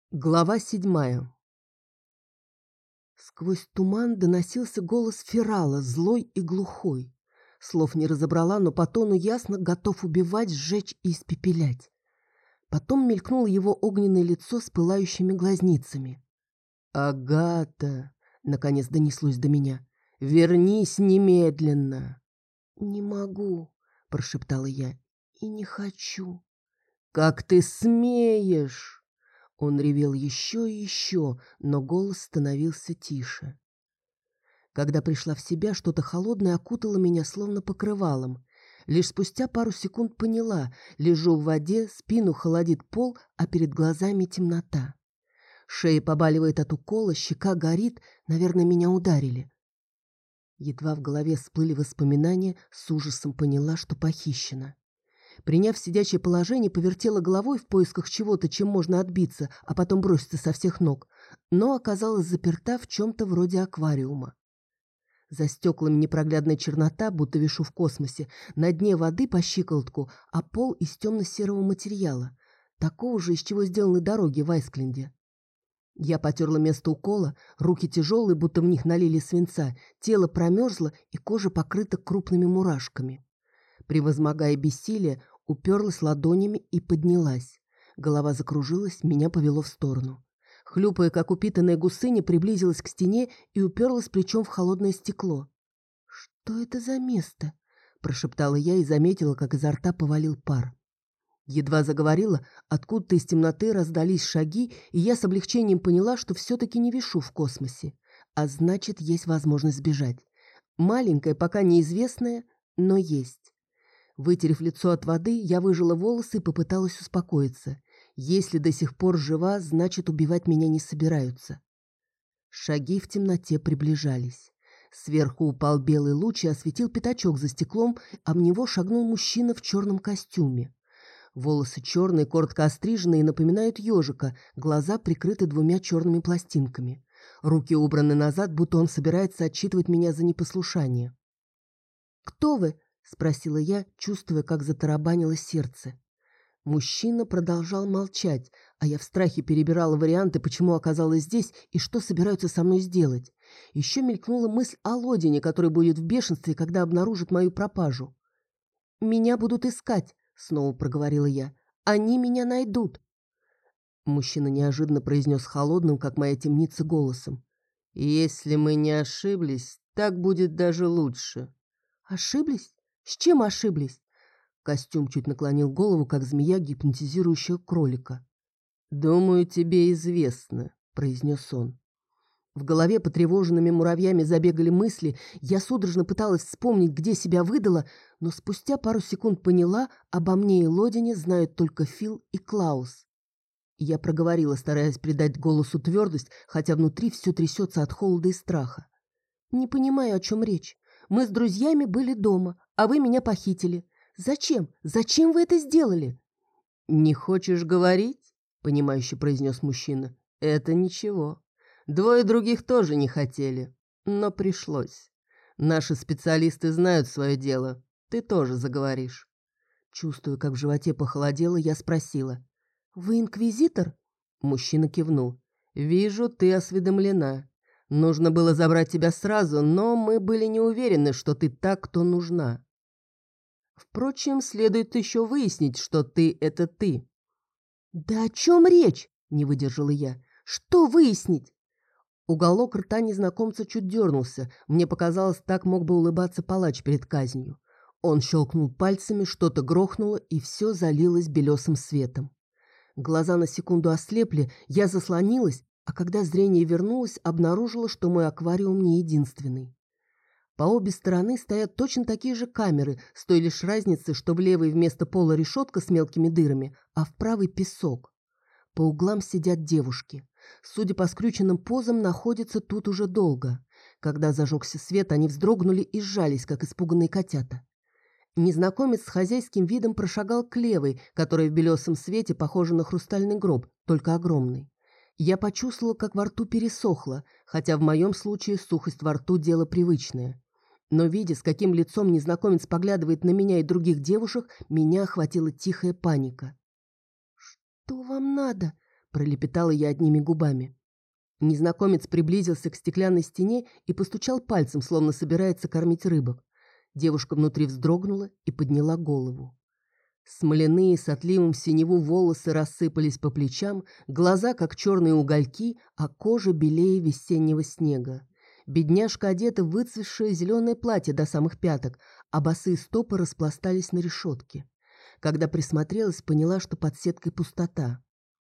Глава 7. Сквозь туман доносился голос Ферала, злой и глухой. Слов не разобрала, но по тону ясно готов убивать, сжечь и испепелять. Потом мелькнуло его огненное лицо с пылающими глазницами. «Агата!» — наконец донеслось до меня. «Вернись немедленно!» «Не могу!» — прошептала я. «И не хочу!» «Как ты смеешь!» Он ревел еще и еще, но голос становился тише. Когда пришла в себя, что-то холодное окутало меня словно покрывалом. Лишь спустя пару секунд поняла, лежу в воде, спину холодит пол, а перед глазами темнота. Шея побаливает от укола, щека горит, наверное, меня ударили. Едва в голове всплыли воспоминания, с ужасом поняла, что похищена. Приняв сидячее положение, повертела головой в поисках чего-то, чем можно отбиться, а потом броситься со всех ног, но оказалась заперта в чем-то вроде аквариума. За стеклами непроглядная чернота, будто вишу в космосе, на дне воды по щиколотку, а пол из темно-серого материала, такого же, из чего сделаны дороги в Айскленде. Я потерла место укола, руки тяжелые, будто в них налили свинца, тело промерзло и кожа покрыта крупными мурашками. Превозмогая бессилие, уперлась ладонями и поднялась. Голова закружилась, меня повело в сторону. Хлюпая, как упитанная гусыня, приблизилась к стене и уперлась плечом в холодное стекло. «Что это за место?» – прошептала я и заметила, как изо рта повалил пар. Едва заговорила, откуда-то из темноты раздались шаги, и я с облегчением поняла, что все-таки не вишу в космосе. А значит, есть возможность сбежать. Маленькая, пока неизвестная, но есть. Вытерев лицо от воды, я выжила волосы и попыталась успокоиться. Если до сих пор жива, значит, убивать меня не собираются. Шаги в темноте приближались. Сверху упал белый луч и осветил пятачок за стеклом, а в него шагнул мужчина в черном костюме. Волосы черные, коротко остриженные, напоминают ежика, глаза прикрыты двумя черными пластинками. Руки убраны назад, будто он собирается отчитывать меня за непослушание. «Кто вы?» — спросила я, чувствуя, как затарабанило сердце. Мужчина продолжал молчать, а я в страхе перебирала варианты, почему оказалась здесь и что собираются со мной сделать. Еще мелькнула мысль о Лодине, который будет в бешенстве, когда обнаружит мою пропажу. «Меня будут искать», — снова проговорила я. «Они меня найдут». Мужчина неожиданно произнес холодным, как моя темница, голосом. «Если мы не ошиблись, так будет даже лучше». «Ошиблись? С чем ошиблись?» Костюм чуть наклонил голову, как змея, гипнотизирующая кролика. «Думаю, тебе известно», — произнес он. В голове потревоженными муравьями забегали мысли, я судорожно пыталась вспомнить, где себя выдала, но спустя пару секунд поняла, обо мне и Лодине знают только Фил и Клаус. Я проговорила, стараясь придать голосу твердость, хотя внутри все трясется от холода и страха. «Не понимаю, о чем речь. Мы с друзьями были дома, а вы меня похитили. Зачем? Зачем вы это сделали?» «Не хочешь говорить?» — понимающе произнес мужчина. «Это ничего. Двое других тоже не хотели, но пришлось. Наши специалисты знают свое дело. Ты тоже заговоришь». Чувствуя, как в животе похолодело, я спросила. «Вы инквизитор?» Мужчина кивнул. «Вижу, ты осведомлена. Нужно было забрать тебя сразу, но мы были не уверены, что ты та, кто нужна. Впрочем, следует еще выяснить, что ты — это ты». «Да о чем речь?» — не выдержала я. «Что выяснить?» Уголок рта незнакомца чуть дернулся. Мне показалось, так мог бы улыбаться палач перед казнью. Он щелкнул пальцами, что-то грохнуло, и все залилось белесым светом. Глаза на секунду ослепли, я заслонилась, а когда зрение вернулось, обнаружила, что мой аквариум не единственный. По обе стороны стоят точно такие же камеры, с той лишь разницей, что в левой вместо пола решетка с мелкими дырами, а в правой песок. По углам сидят девушки. Судя по скрюченным позам, находятся тут уже долго. Когда зажегся свет, они вздрогнули и сжались, как испуганные котята. Незнакомец с хозяйским видом прошагал к левой, которая в белесом свете похожа на хрустальный гроб, только огромный. Я почувствовала, как во рту пересохло, хотя в моем случае сухость во рту – дело привычное. Но, видя, с каким лицом незнакомец поглядывает на меня и других девушек, меня охватила тихая паника. «Что вам надо?» пролепетала я одними губами. Незнакомец приблизился к стеклянной стене и постучал пальцем, словно собирается кормить рыбок. Девушка внутри вздрогнула и подняла голову. Смоляные с отливом в синеву волосы рассыпались по плечам, глаза как черные угольки, а кожа белее весеннего снега. Бедняжка одета в выцветшее зеленое платье до самых пяток, а босые стопы распластались на решетке. Когда присмотрелась, поняла, что под сеткой пустота.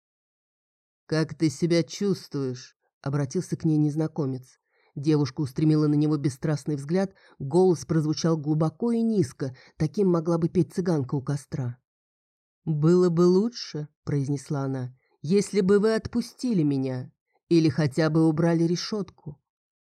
«Как ты себя чувствуешь?» — обратился к ней незнакомец. Девушка устремила на него бесстрастный взгляд, голос прозвучал глубоко и низко, таким могла бы петь цыганка у костра. «Было бы лучше, — произнесла она, — если бы вы отпустили меня или хотя бы убрали решетку».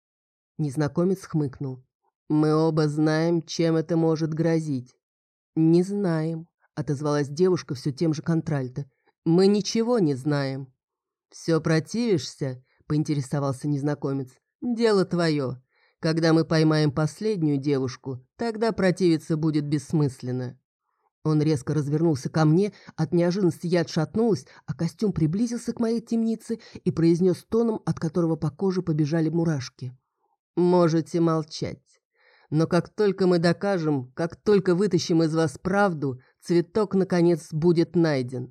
Незнакомец хмыкнул. «Мы оба знаем, чем это может грозить». «Не знаем», — отозвалась девушка все тем же контральто. «Мы ничего не знаем». «Все противишься?» — поинтересовался незнакомец. «Дело твое. Когда мы поймаем последнюю девушку, тогда противиться будет бессмысленно». Он резко развернулся ко мне, от неожиданности я отшатнулась, а костюм приблизился к моей темнице и произнес тоном, от которого по коже побежали мурашки. «Можете молчать. Но как только мы докажем, как только вытащим из вас правду, цветок, наконец, будет найден».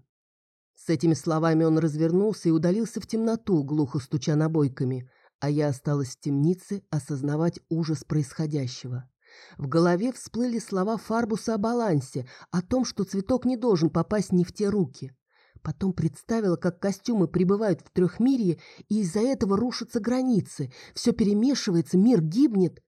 С этими словами он развернулся и удалился в темноту, глухо стуча набойками, а я осталась в темнице осознавать ужас происходящего. В голове всплыли слова Фарбуса о балансе, о том, что цветок не должен попасть не в те руки. Потом представила, как костюмы прибывают в трехмирье, и из-за этого рушатся границы, все перемешивается, мир гибнет.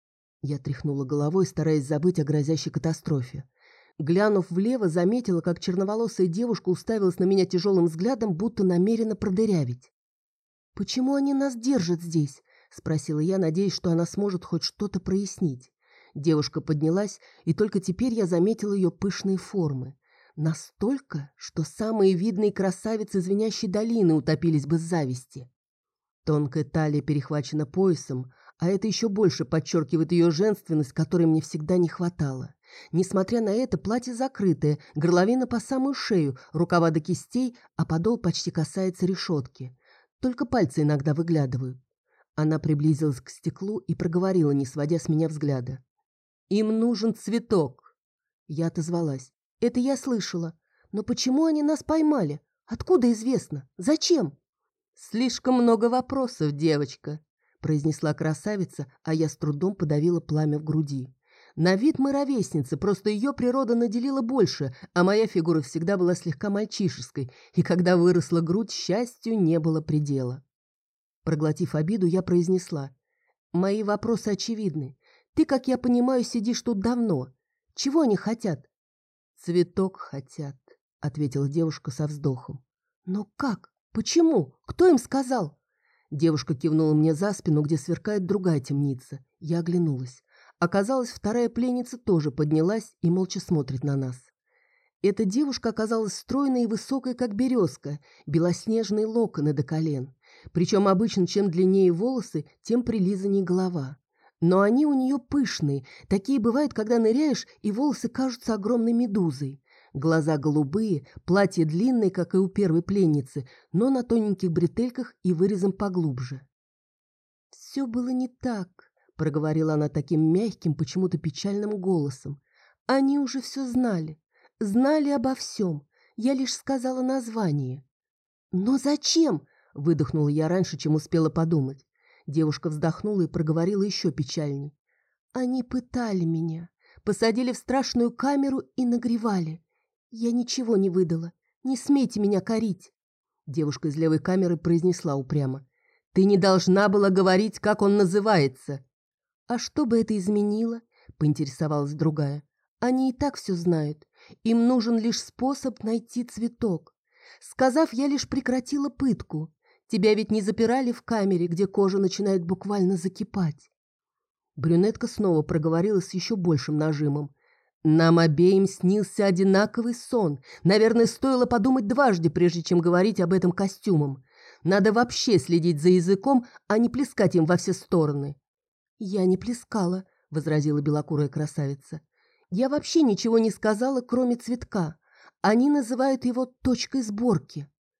Я тряхнула головой, стараясь забыть о грозящей катастрофе. Глянув влево, заметила, как черноволосая девушка уставилась на меня тяжелым взглядом, будто намерена продырявить. «Почему они нас держат здесь?» — спросила я, надеясь, что она сможет хоть что-то прояснить. Девушка поднялась, и только теперь я заметила ее пышные формы. Настолько, что самые видные красавицы звенящей долины утопились бы с зависти. Тонкая талия перехвачена поясом, а это еще больше подчеркивает ее женственность, которой мне всегда не хватало. Несмотря на это, платье закрытое, горловина по самую шею, рукава до кистей, а подол почти касается решетки. Только пальцы иногда выглядывают. Она приблизилась к стеклу и проговорила, не сводя с меня взгляда. «Им нужен цветок!» Я отозвалась. «Это я слышала. Но почему они нас поймали? Откуда известно? Зачем?» «Слишком много вопросов, девочка», — произнесла красавица, а я с трудом подавила пламя в груди. На вид мы ровесницы, просто ее природа наделила больше, а моя фигура всегда была слегка мальчишеской, и когда выросла грудь, счастью не было предела. Проглотив обиду, я произнесла. «Мои вопросы очевидны. Ты, как я понимаю, сидишь тут давно. Чего они хотят?» «Цветок хотят», — ответила девушка со вздохом. «Но как? Почему? Кто им сказал?» Девушка кивнула мне за спину, где сверкает другая темница. Я оглянулась. Оказалось, вторая пленница тоже поднялась и молча смотрит на нас. Эта девушка оказалась стройной и высокой, как березка, белоснежные локоны до колен. Причем обычно, чем длиннее волосы, тем прилизаннее голова. Но они у нее пышные, такие бывают, когда ныряешь, и волосы кажутся огромной медузой. Глаза голубые, платье длинное, как и у первой пленницы, но на тоненьких бретельках и вырезом поглубже. «Все было не так», — проговорила она таким мягким, почему-то печальным голосом. «Они уже все знали, знали обо всем. Я лишь сказала название». «Но зачем?» — выдохнула я раньше, чем успела подумать. Девушка вздохнула и проговорила еще печальней. «Они пытали меня, посадили в страшную камеру и нагревали. Я ничего не выдала. Не смейте меня корить». Девушка из левой камеры произнесла упрямо. «Ты не должна была говорить, как он называется». «А что бы это изменило?» — поинтересовалась другая. «Они и так все знают. Им нужен лишь способ найти цветок. Сказав, я лишь прекратила пытку. Тебя ведь не запирали в камере, где кожа начинает буквально закипать». Брюнетка снова проговорила с еще большим нажимом. «Нам обеим снился одинаковый сон. Наверное, стоило подумать дважды, прежде чем говорить об этом костюмом. Надо вообще следить за языком, а не плескать им во все стороны». «Я не плескала», — возразила белокурая красавица. «Я вообще ничего не сказала, кроме цветка. Они называют его точкой сборки».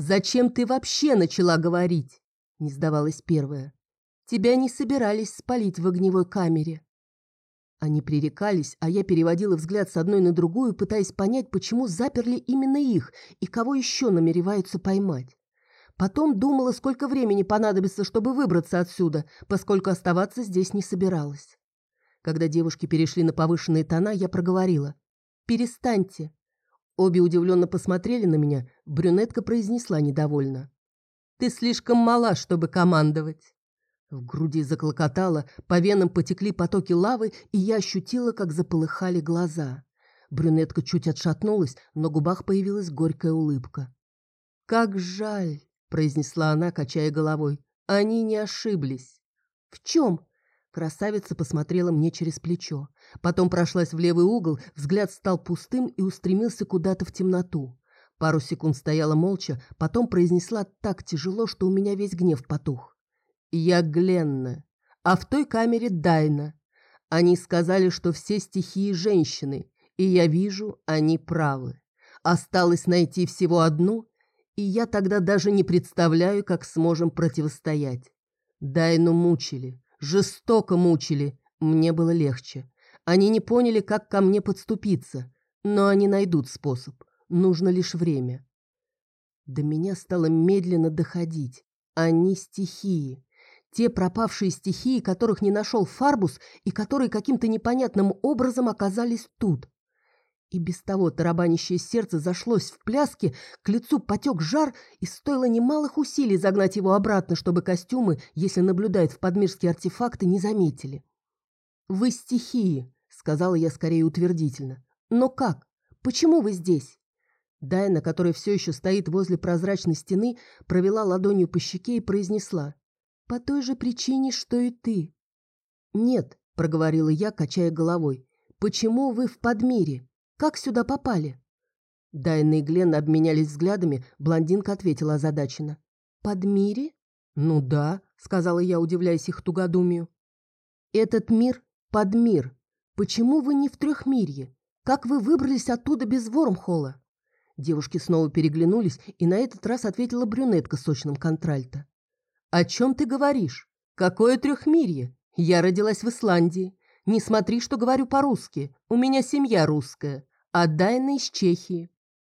«Зачем ты вообще начала говорить?» – не сдавалась первая. «Тебя не собирались спалить в огневой камере». Они пререкались, а я переводила взгляд с одной на другую, пытаясь понять, почему заперли именно их и кого еще намереваются поймать. Потом думала, сколько времени понадобится, чтобы выбраться отсюда, поскольку оставаться здесь не собиралась. Когда девушки перешли на повышенные тона, я проговорила: «Перестаньте». Обе удивленно посмотрели на меня, брюнетка произнесла недовольно: «Ты слишком мала, чтобы командовать». В груди заклокотало, по венам потекли потоки лавы, и я ощутила, как заполыхали глаза. Брюнетка чуть отшатнулась, на губах появилась горькая улыбка. «Как жаль», — произнесла она, качая головой. «Они не ошиблись». «В чем?» Красавица посмотрела мне через плечо. Потом прошлась в левый угол, взгляд стал пустым и устремился куда-то в темноту. Пару секунд стояла молча, потом произнесла так тяжело, что у меня весь гнев потух. «Я Гленна, а в той камере Дайна. Они сказали, что все стихии женщины, и я вижу, они правы. Осталось найти всего одну, и я тогда даже не представляю, как сможем противостоять. Дайну мучили, жестоко мучили, мне было легче. Они не поняли, как ко мне подступиться, но они найдут способ, нужно лишь время». До меня стало медленно доходить. Они стихии. Те пропавшие стихии, которых не нашел Фарбус и которые каким-то непонятным образом оказались тут. И без того тарабанящее сердце зашлось в пляске, к лицу потек жар, и стоило немалых усилий загнать его обратно, чтобы костюмы, если наблюдают в подмирские артефакты, не заметили. «Вы стихии», — сказала я скорее утвердительно. «Но как? Почему вы здесь?» Дайна, которая все еще стоит возле прозрачной стены, провела ладонью по щеке и произнесла: «По той же причине, что и ты». «Нет», — проговорила я, качая головой. «Почему вы в Подмире? Как сюда попали?» Дайна и Глен обменялись взглядами, блондинка ответила озадаченно: «Подмире?» «Ну да», — сказала я, удивляясь их тугодумию. «Этот мир — Подмир. Почему вы не в Трехмирье? Как вы выбрались оттуда без Вормхолла?» Девушки снова переглянулись, и на этот раз ответила брюнетка с сочным контральто. «О чем ты говоришь? Какое Трехмирье? Я родилась в Исландии. Не смотри, что говорю по-русски. У меня семья русская, а Дайна из Чехии».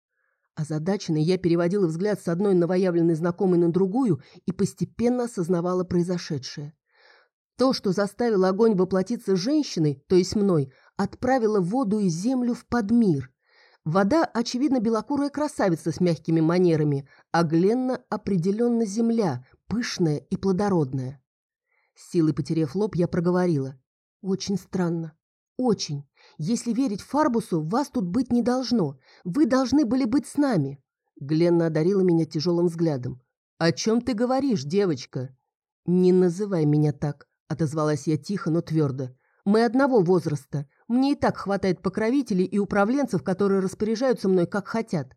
Озадаченной я переводила взгляд с одной новоявленной знакомой на другую и постепенно осознавала произошедшее. То, что заставило огонь воплотиться женщиной, то есть мной, отправило воду и землю в Подмир. Вода, очевидно, белокурая красавица с мягкими манерами, а Гленна определенно земля, пышная и плодородная. Силой потеряв лоб, я проговорила: «Очень странно. Очень. Если верить Фарбусу, вас тут быть не должно. Вы должны были быть с нами». Гленна одарила меня тяжелым взглядом. «О чем ты говоришь, девочка?» «Не называй меня так», — отозвалась я тихо, но твердо. «Мы одного возраста. Мне и так хватает покровителей и управленцев, которые распоряжаются мной, как хотят».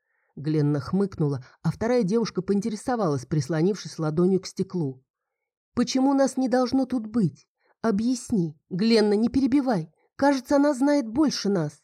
Гленна хмыкнула, а вторая девушка поинтересовалась, прислонившись ладонью к стеклу: «Почему нас не должно тут быть? Объясни. Гленна, не перебивай. Кажется, она знает больше нас».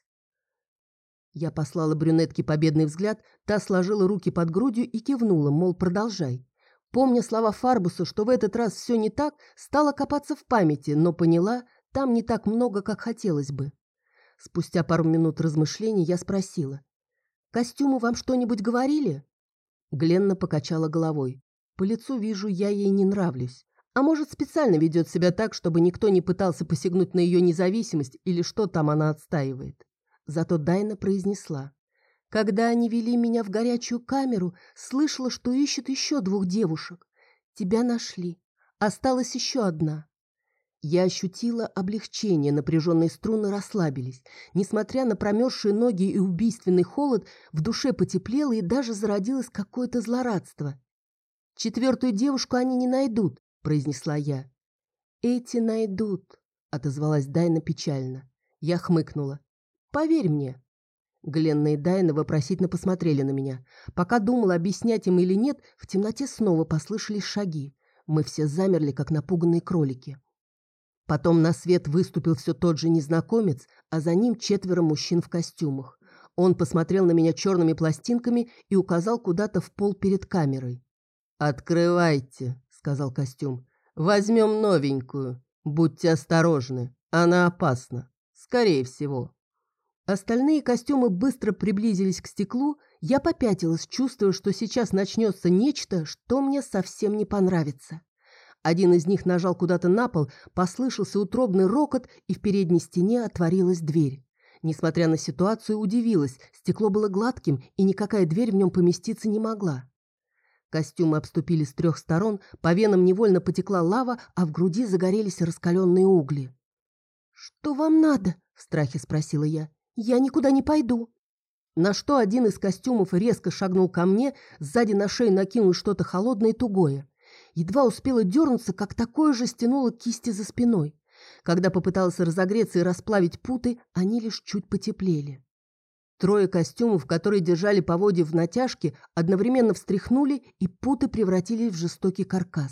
Я послала брюнетке победный взгляд, та сложила руки под грудью и кивнула, мол, продолжай. Помня слова Фарбуса, что в этот раз все не так, стала копаться в памяти, но поняла, там не так много, как хотелось бы. Спустя пару минут размышлений я спросила: «Костюмы вам что-нибудь говорили?» Гленна покачала головой. «По лицу вижу, я ей не нравлюсь. А может, специально ведет себя так, чтобы никто не пытался посягнуть на ее независимость или что там она отстаивает». Зато Дайна произнесла: «Когда они вели меня в горячую камеру, слышала, что ищут еще 2 девушек. Тебя нашли. Осталась еще одна». Я ощутила облегчение, напряженные струны расслабились. Несмотря на промерзшие ноги и убийственный холод, в душе потеплело и даже зародилось какое-то злорадство. «4-ю девушку они не найдут», — произнесла я. «Эти найдут», — отозвалась Дайна печально. Я хмыкнула. «Поверь мне». Гленна и Дайна вопросительно посмотрели на меня. Пока думала, объяснять им или нет, в темноте снова послышались шаги. Мы все замерли, как напуганные кролики. Потом на свет выступил все тот же незнакомец, а за ним 4 мужчин в костюмах. Он посмотрел на меня черными пластинками и указал куда-то в пол перед камерой. «Открывайте», — сказал костюм. «Возьмем новенькую. Будьте осторожны. Она опасна. Скорее всего». Остальные костюмы быстро приблизились к стеклу. Я попятилась, чувствуя, что сейчас начнется нечто, что мне совсем не понравится. Один из них нажал куда-то на пол, послышался утробный рокот, и в передней стене отворилась дверь. Несмотря на ситуацию, удивилась. Стекло было гладким, и никакая дверь в нем поместиться не могла. Костюмы обступили с 3 сторон, по венам невольно потекла лава, а в груди загорелись раскаленные угли. «Что вам надо?» – в страхе спросила я. «Я никуда не пойду». На что один из костюмов резко шагнул ко мне, сзади на шею накинул что-то холодное и тугое. Едва успела дернуться, как такое же стянуло кисти за спиной. Когда попыталась разогреться и расплавить путы, они лишь чуть потеплели. 3 костюмов, которые держали поводья в натяжке, одновременно встряхнули, и путы превратились в жестокий каркас.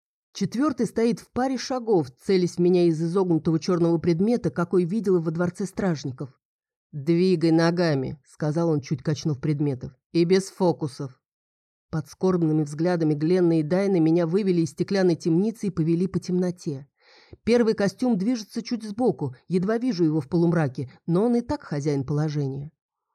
4 стоит в паре шагов, целясь в меня из изогнутого черного предмета, какой видела во дворце стражников. «Двигай ногами», — сказал он, чуть качнув предметов, — «и без фокусов». Под скорбными взглядами Гленны и Дайны меня вывели из стеклянной темницы и повели по темноте. Первый костюм движется чуть сбоку, едва вижу его в полумраке, но он и так хозяин положения.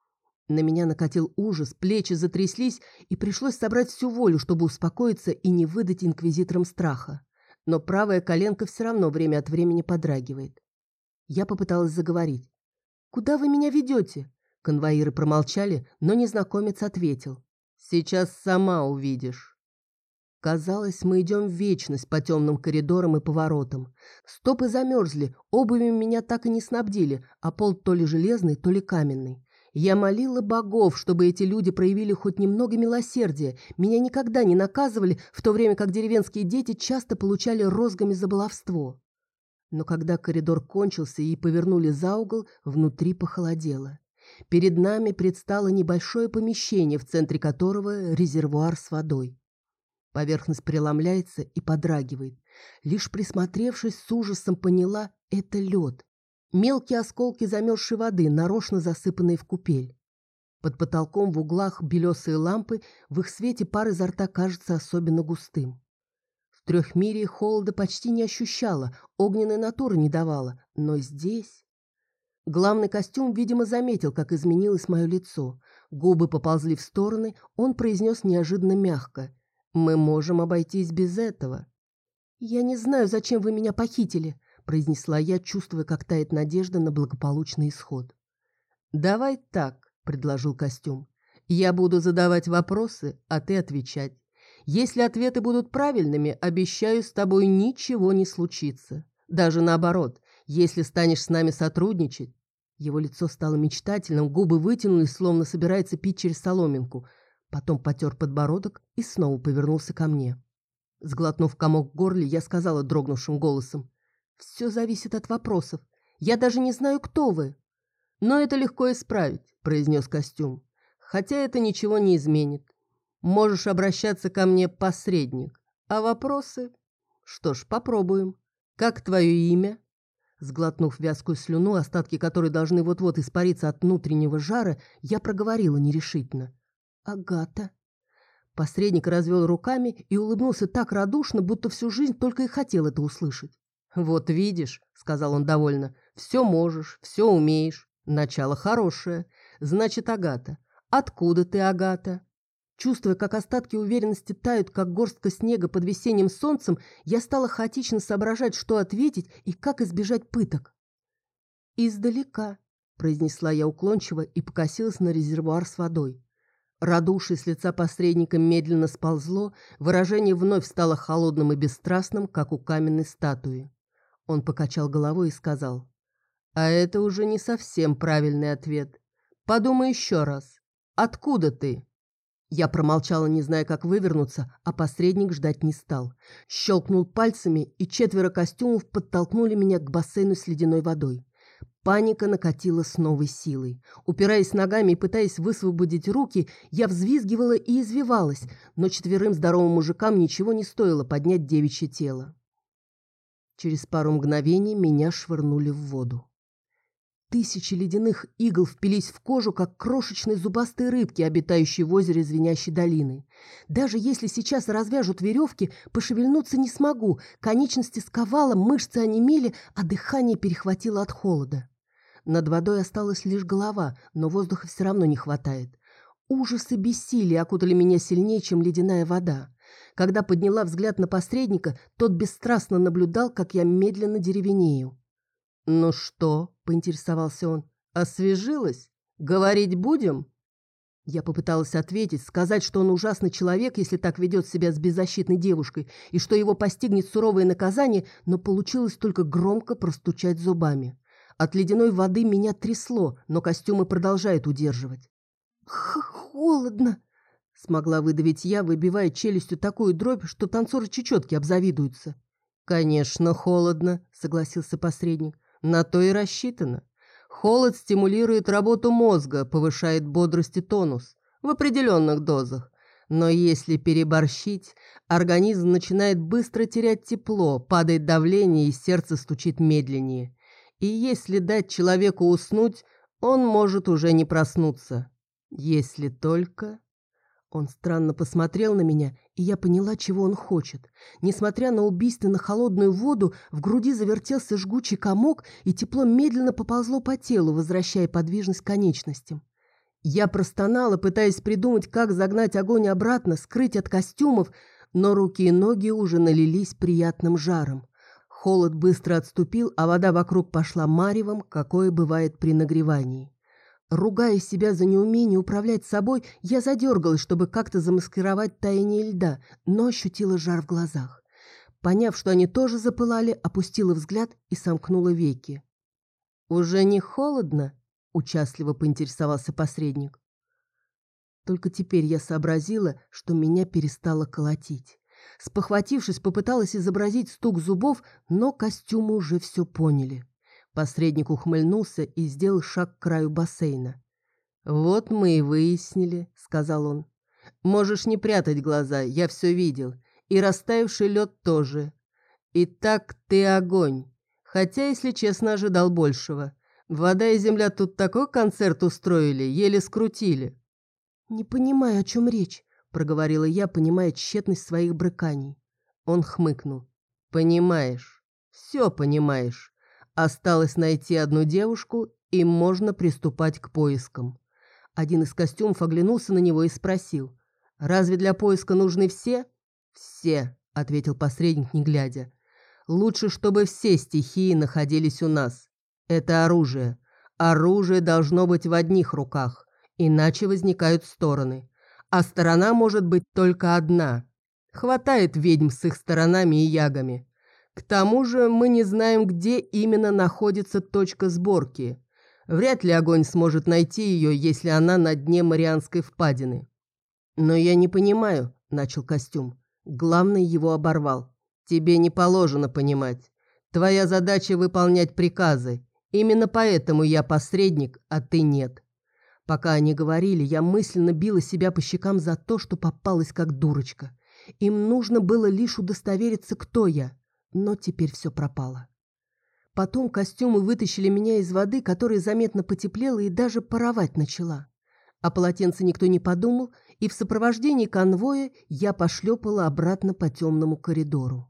На меня накатил ужас, плечи затряслись, и пришлось собрать всю волю, чтобы успокоиться и не выдать инквизиторам страха. Но правая коленка все равно время от времени подрагивает. Я попыталась заговорить. «Куда вы меня ведете?» Конвоиры промолчали, но незнакомец ответил. «Сейчас сама увидишь». Казалось, мы идем в вечность по темным коридорам и поворотам. Стопы замерзли, обувью меня так и не снабдили, а пол то ли железный, то ли каменный. Я молила богов, чтобы эти люди проявили хоть немного милосердия. Меня никогда не наказывали, в то время как деревенские дети часто получали розгами за баловство. Но когда коридор кончился и повернули за угол, внутри похолодело. Перед нами предстало небольшое помещение, в центре которого резервуар с водой. Поверхность преломляется и подрагивает. Лишь присмотревшись, с ужасом поняла – это лед. Мелкие осколки замерзшей воды, нарочно засыпанные в купель. Под потолком в углах белесые лампы, в их свете пар изо рта кажется особенно густым. В Трехмирии холода почти не ощущала, огненной натуры не давала, но здесь... Главный костюм, видимо, заметил, как изменилось мое лицо. Губы поползли в стороны, он произнес неожиданно мягко. «Мы можем обойтись без этого». «Я не знаю, зачем вы меня похитили», — произнесла я, чувствуя, как тает надежда на благополучный исход. «Давай так», — предложил костюм. «Я буду задавать вопросы, а ты отвечать. Если ответы будут правильными, обещаю, с тобой ничего не случится. Даже наоборот, если станешь с нами сотрудничать». Его лицо стало мечтательным, губы вытянулись, словно собирается пить через соломинку. Потом потер подбородок и снова повернулся ко мне. Сглотнув комок в горле, я сказала дрогнувшим голосом. «Все зависит от вопросов. Я даже не знаю, кто вы». «Но это легко исправить», — произнес костюм. «Хотя это ничего не изменит. Можешь обращаться ко мне, посредник. А вопросы? Что ж, попробуем. Как твое имя?» Сглотнув вязкую слюну, остатки которой должны вот-вот испариться от внутреннего жара, я проговорила нерешительно. «Агата». Посредник развел руками и улыбнулся так радушно, будто всю жизнь только и хотел это услышать. «Вот видишь», — сказал он довольно, — «все можешь, все умеешь. Начало хорошее. Значит, Агата. Откуда ты, Агата?» Чувствуя, как остатки уверенности тают, как горстка снега под весенним солнцем, я стала хаотично соображать, что ответить и как избежать пыток. «Издалека», — произнесла я уклончиво и покосилась на резервуар с водой. Радушие с лица посредника медленно сползло, выражение вновь стало холодным и бесстрастным, как у каменной статуи. Он покачал головой и сказал: «А это уже не совсем правильный ответ. Подумай еще раз. Откуда ты?» Я промолчала, не зная, как вывернуться, а посредник ждать не стал. Щелкнул пальцами, и 4 костюмов подтолкнули меня к бассейну с ледяной водой. Паника накатила с новой силой. Упираясь ногами и пытаясь высвободить руки, я взвизгивала и извивалась, но 4 здоровым мужикам ничего не стоило поднять девичье тело. Через пару мгновений меня швырнули в воду. Тысячи ледяных игл впились в кожу, как крошечные зубастые рыбки, обитающие в озере звенящей долины. Даже если сейчас развяжут веревки, пошевельнуться не смогу. Конечности сковало, мышцы онемели, а дыхание перехватило от холода. Над водой осталась лишь голова, но воздуха все равно не хватает. Ужас и бессилие окутали меня сильнее, чем ледяная вода. Когда подняла взгляд на посредника, тот бесстрастно наблюдал, как я медленно деревенею. «Ну что?» – поинтересовался он. «Освежилась? Говорить будем?» Я попыталась ответить, сказать, что он ужасный человек, если так ведет себя с беззащитной девушкой, и что его постигнет суровое наказание, но получилось только громко простучать зубами. От ледяной воды меня трясло, но костюмы продолжают удерживать. «Холодно!» – смогла выдавить я, выбивая челюстью такую дробь, что танцоры чечетки обзавидуются. «Конечно, холодно», – согласился посредник. «На то и рассчитано. Холод стимулирует работу мозга, повышает бодрость и тонус в определенных дозах. Но если переборщить, организм начинает быстро терять тепло, падает давление и сердце стучит медленнее. И если дать человеку уснуть, он может уже не проснуться. Если только...» Он странно посмотрел на меня, и я поняла, чего он хочет. Несмотря на убийственно холодную воду, в груди завертелся жгучий комок, и тепло медленно поползло по телу, возвращая подвижность конечностям. Я простонала, пытаясь придумать, как загнать огонь обратно, скрыть от костюмов, но руки и ноги уже налились приятным жаром. Холод быстро отступил, а вода вокруг пошла маревом, какое бывает при нагревании. Ругая себя за неумение управлять собой, я задергалась, чтобы как-то замаскировать таяние льда, но ощутила жар в глазах. Поняв, что они тоже запылали, опустила взгляд и сомкнула веки. «Уже не холодно?» – участливо поинтересовался посредник. Только теперь я сообразила, что меня перестало колотить. Спохватившись, попыталась изобразить стук зубов, но костюмы уже все поняли. Посредник ухмыльнулся и сделал шаг к краю бассейна. «Вот мы и выяснили», — сказал он. «Можешь не прятать глаза, я все видел. И растаявший лед тоже. Итак, ты огонь. Хотя, если честно, ожидал большего. Вода и земля тут такой концерт устроили, еле скрутили». «Не понимаю, о чем речь», — проговорила я, понимая тщетность своих брыканий. Он хмыкнул. «Понимаешь. Все понимаешь. Осталось найти одну девушку, и можно приступать к поискам». Один из костюмов оглянулся на него и спросил. «Разве для поиска нужны все?» «Все», — ответил посредник, не глядя. «Лучше, чтобы все стихии находились у нас. Это оружие. Оружие должно быть в одних руках, иначе возникают стороны. А сторона может быть только одна. Хватает ведьм с их сторонами и ягами. К тому же мы не знаем, где именно находится точка сборки. Вряд ли огонь сможет найти ее, если она на дне Марианской впадины». «Но я не понимаю», — начал костюм. Главный его оборвал. «Тебе не положено понимать. Твоя задача выполнять приказы. Именно поэтому я посредник, а ты нет». Пока они говорили, я мысленно била себя по щекам за то, что попалась как дурочка. Им нужно было лишь удостовериться, кто я. Но теперь все пропало. Потом костюмы вытащили меня из воды, которая заметно потеплела и даже паровать начала. О полотенце никто не подумал, и в сопровождении конвоя я пошлепала обратно по темному коридору.